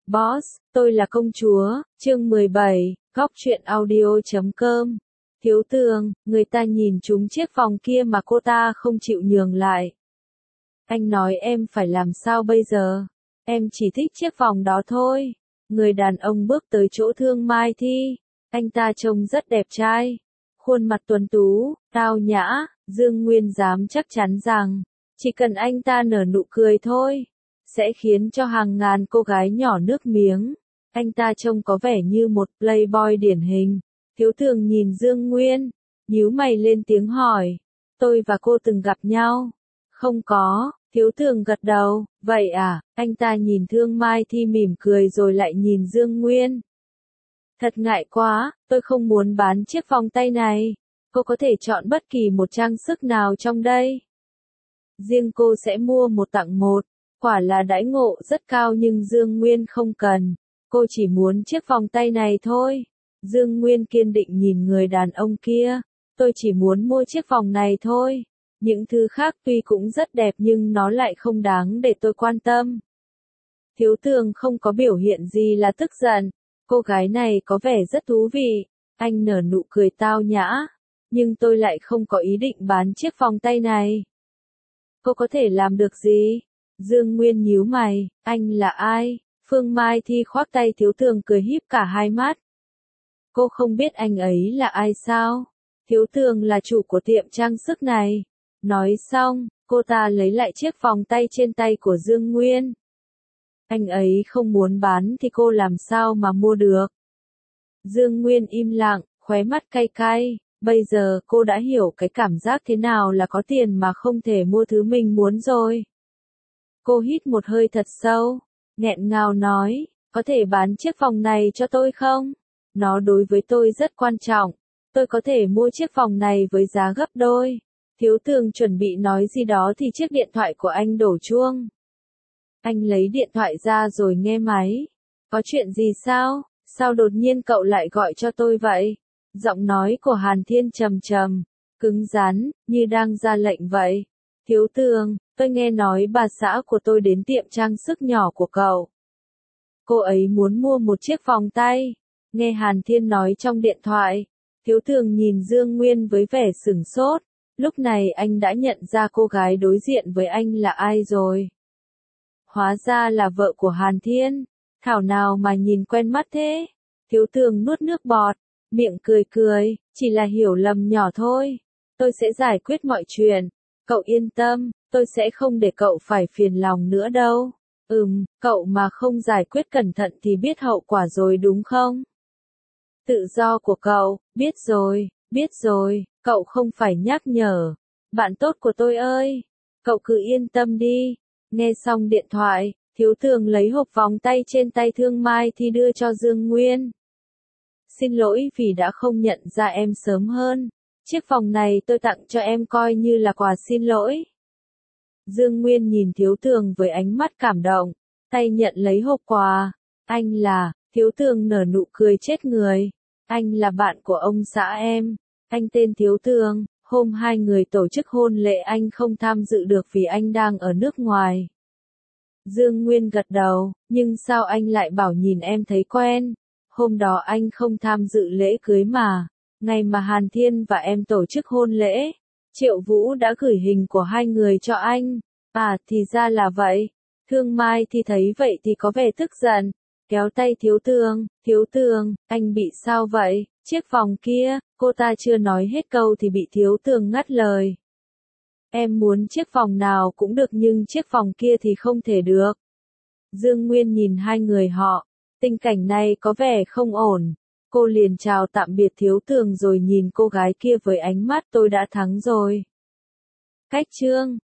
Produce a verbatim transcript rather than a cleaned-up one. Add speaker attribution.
Speaker 1: Boss, tôi là công chúa, chương mười bảy, góc truyện audio chấm com. Thiếu tường, người ta nhìn trúng chiếc vòng kia mà cô ta không chịu nhường lại. Anh nói em phải làm sao bây giờ? Em chỉ thích chiếc vòng đó thôi. Người đàn ông bước tới chỗ Thương Mai Thi. Anh ta trông rất đẹp trai. Khuôn mặt tuấn tú, tao nhã, Dương Nguyên dám chắc chắn rằng, chỉ cần anh ta nở nụ cười thôi, sẽ khiến cho hàng ngàn cô gái nhỏ nước miếng. Anh ta trông có vẻ như một playboy điển hình. Thiếu tường nhìn Dương Nguyên, nhíu mày lên tiếng hỏi, tôi và cô từng gặp nhau? Không có, thiếu tường gật đầu, vậy à, anh ta nhìn Thương Mai Thi mỉm cười rồi lại nhìn Dương Nguyên. Thật ngại quá, tôi không muốn bán chiếc vòng tay này. Cô có thể chọn bất kỳ một trang sức nào trong đây. Riêng cô sẽ mua một tặng một. Quả là đãi ngộ rất cao nhưng Dương Nguyên không cần. Cô chỉ muốn chiếc vòng tay này thôi. Dương Nguyên kiên định nhìn người đàn ông kia. Tôi chỉ muốn mua chiếc vòng này thôi. Những thứ khác tuy cũng rất đẹp nhưng nó lại không đáng để tôi quan tâm. Thiếu tường không có biểu hiện gì là tức giận. Cô gái này có vẻ rất thú vị. Anh nở nụ cười tao nhã. Nhưng tôi lại không có ý định bán chiếc vòng tay này. Cô có thể làm được gì? Dương Nguyên nhíu mày, anh là ai? Phương Mai Thi khoác tay thiếu tường cười híp cả hai mắt. Cô không biết anh ấy là ai sao? Thiếu tường là chủ của tiệm trang sức này. Nói xong, cô ta lấy lại chiếc vòng tay trên tay của Dương Nguyên. Anh ấy không muốn bán thì cô làm sao mà mua được? Dương Nguyên im lặng, khóe mắt cay cay. Bây giờ cô đã hiểu cái cảm giác thế nào là có tiền mà không thể mua thứ mình muốn rồi. Cô hít một hơi thật sâu, nghẹn ngào nói, có thể bán chiếc vòng này cho tôi không? Nó đối với tôi rất quan trọng. Tôi có thể mua chiếc vòng này với giá gấp đôi. Thiếu tường chuẩn bị nói gì đó thì chiếc điện thoại của anh đổ chuông. Anh lấy điện thoại ra rồi nghe máy. Có chuyện gì sao? Sao đột nhiên cậu lại gọi cho tôi vậy? Giọng nói của Hàn Thiên trầm trầm, cứng rắn, như đang ra lệnh vậy. Thiếu tường, tôi nghe nói bà xã của tôi đến tiệm trang sức nhỏ của cậu. Cô ấy muốn mua một chiếc vòng tay. Nghe Hàn Thiên nói trong điện thoại, thiếu tường nhìn Dương Nguyên với vẻ sửng sốt. Lúc này anh đã nhận ra cô gái đối diện với anh là ai rồi. Hóa ra là vợ của Hàn Thiên. Thảo nào mà nhìn quen mắt thế. Thiếu tường nuốt nước bọt, miệng cười cười, chỉ là hiểu lầm nhỏ thôi. Tôi sẽ giải quyết mọi chuyện. Cậu yên tâm, tôi sẽ không để cậu phải phiền lòng nữa đâu. Ừm, cậu mà không giải quyết cẩn thận thì biết hậu quả rồi đúng không? Tự do của cậu, biết rồi, biết rồi, cậu không phải nhắc nhở. Bạn tốt của tôi ơi, cậu cứ yên tâm đi. Nghe xong điện thoại, thiếu tường lấy hộp vòng tay trên tay Thương Mai Thi đưa cho Dương Nguyên. Xin lỗi vì đã không nhận ra em sớm hơn. Chiếc vòng này tôi tặng cho em coi như là quà xin lỗi. Dương Nguyên nhìn thiếu tường với ánh mắt cảm động, tay nhận lấy hộp quà. Anh là, thiếu tường nở nụ cười chết người. Anh là bạn của ông xã em. Anh tên Thiếu Tường. Hôm hai người tổ chức hôn lễ anh không tham dự được vì anh đang ở nước ngoài. Dương Nguyên gật đầu, nhưng sao anh lại bảo nhìn em thấy quen? Hôm đó anh không tham dự lễ cưới mà. Ngày mà Hàn Thiên và em tổ chức hôn lễ, Triệu Vũ đã gửi hình của hai người cho anh. À thì ra là vậy. Thương Mai thì thấy vậy thì có vẻ tức giận. Kéo tay Thiếu Tường, Thiếu Tường, anh bị sao vậy? Chiếc vòng kia, cô ta chưa nói hết câu thì bị Thiếu Tường ngắt lời. Em muốn chiếc vòng nào cũng được nhưng chiếc vòng kia thì không thể được. Dương Nguyên nhìn hai người họ, tình cảnh này có vẻ không ổn. Cô liền chào tạm biệt Thiếu Tường rồi nhìn cô gái kia với ánh mắt tôi đã thắng rồi. Cách chương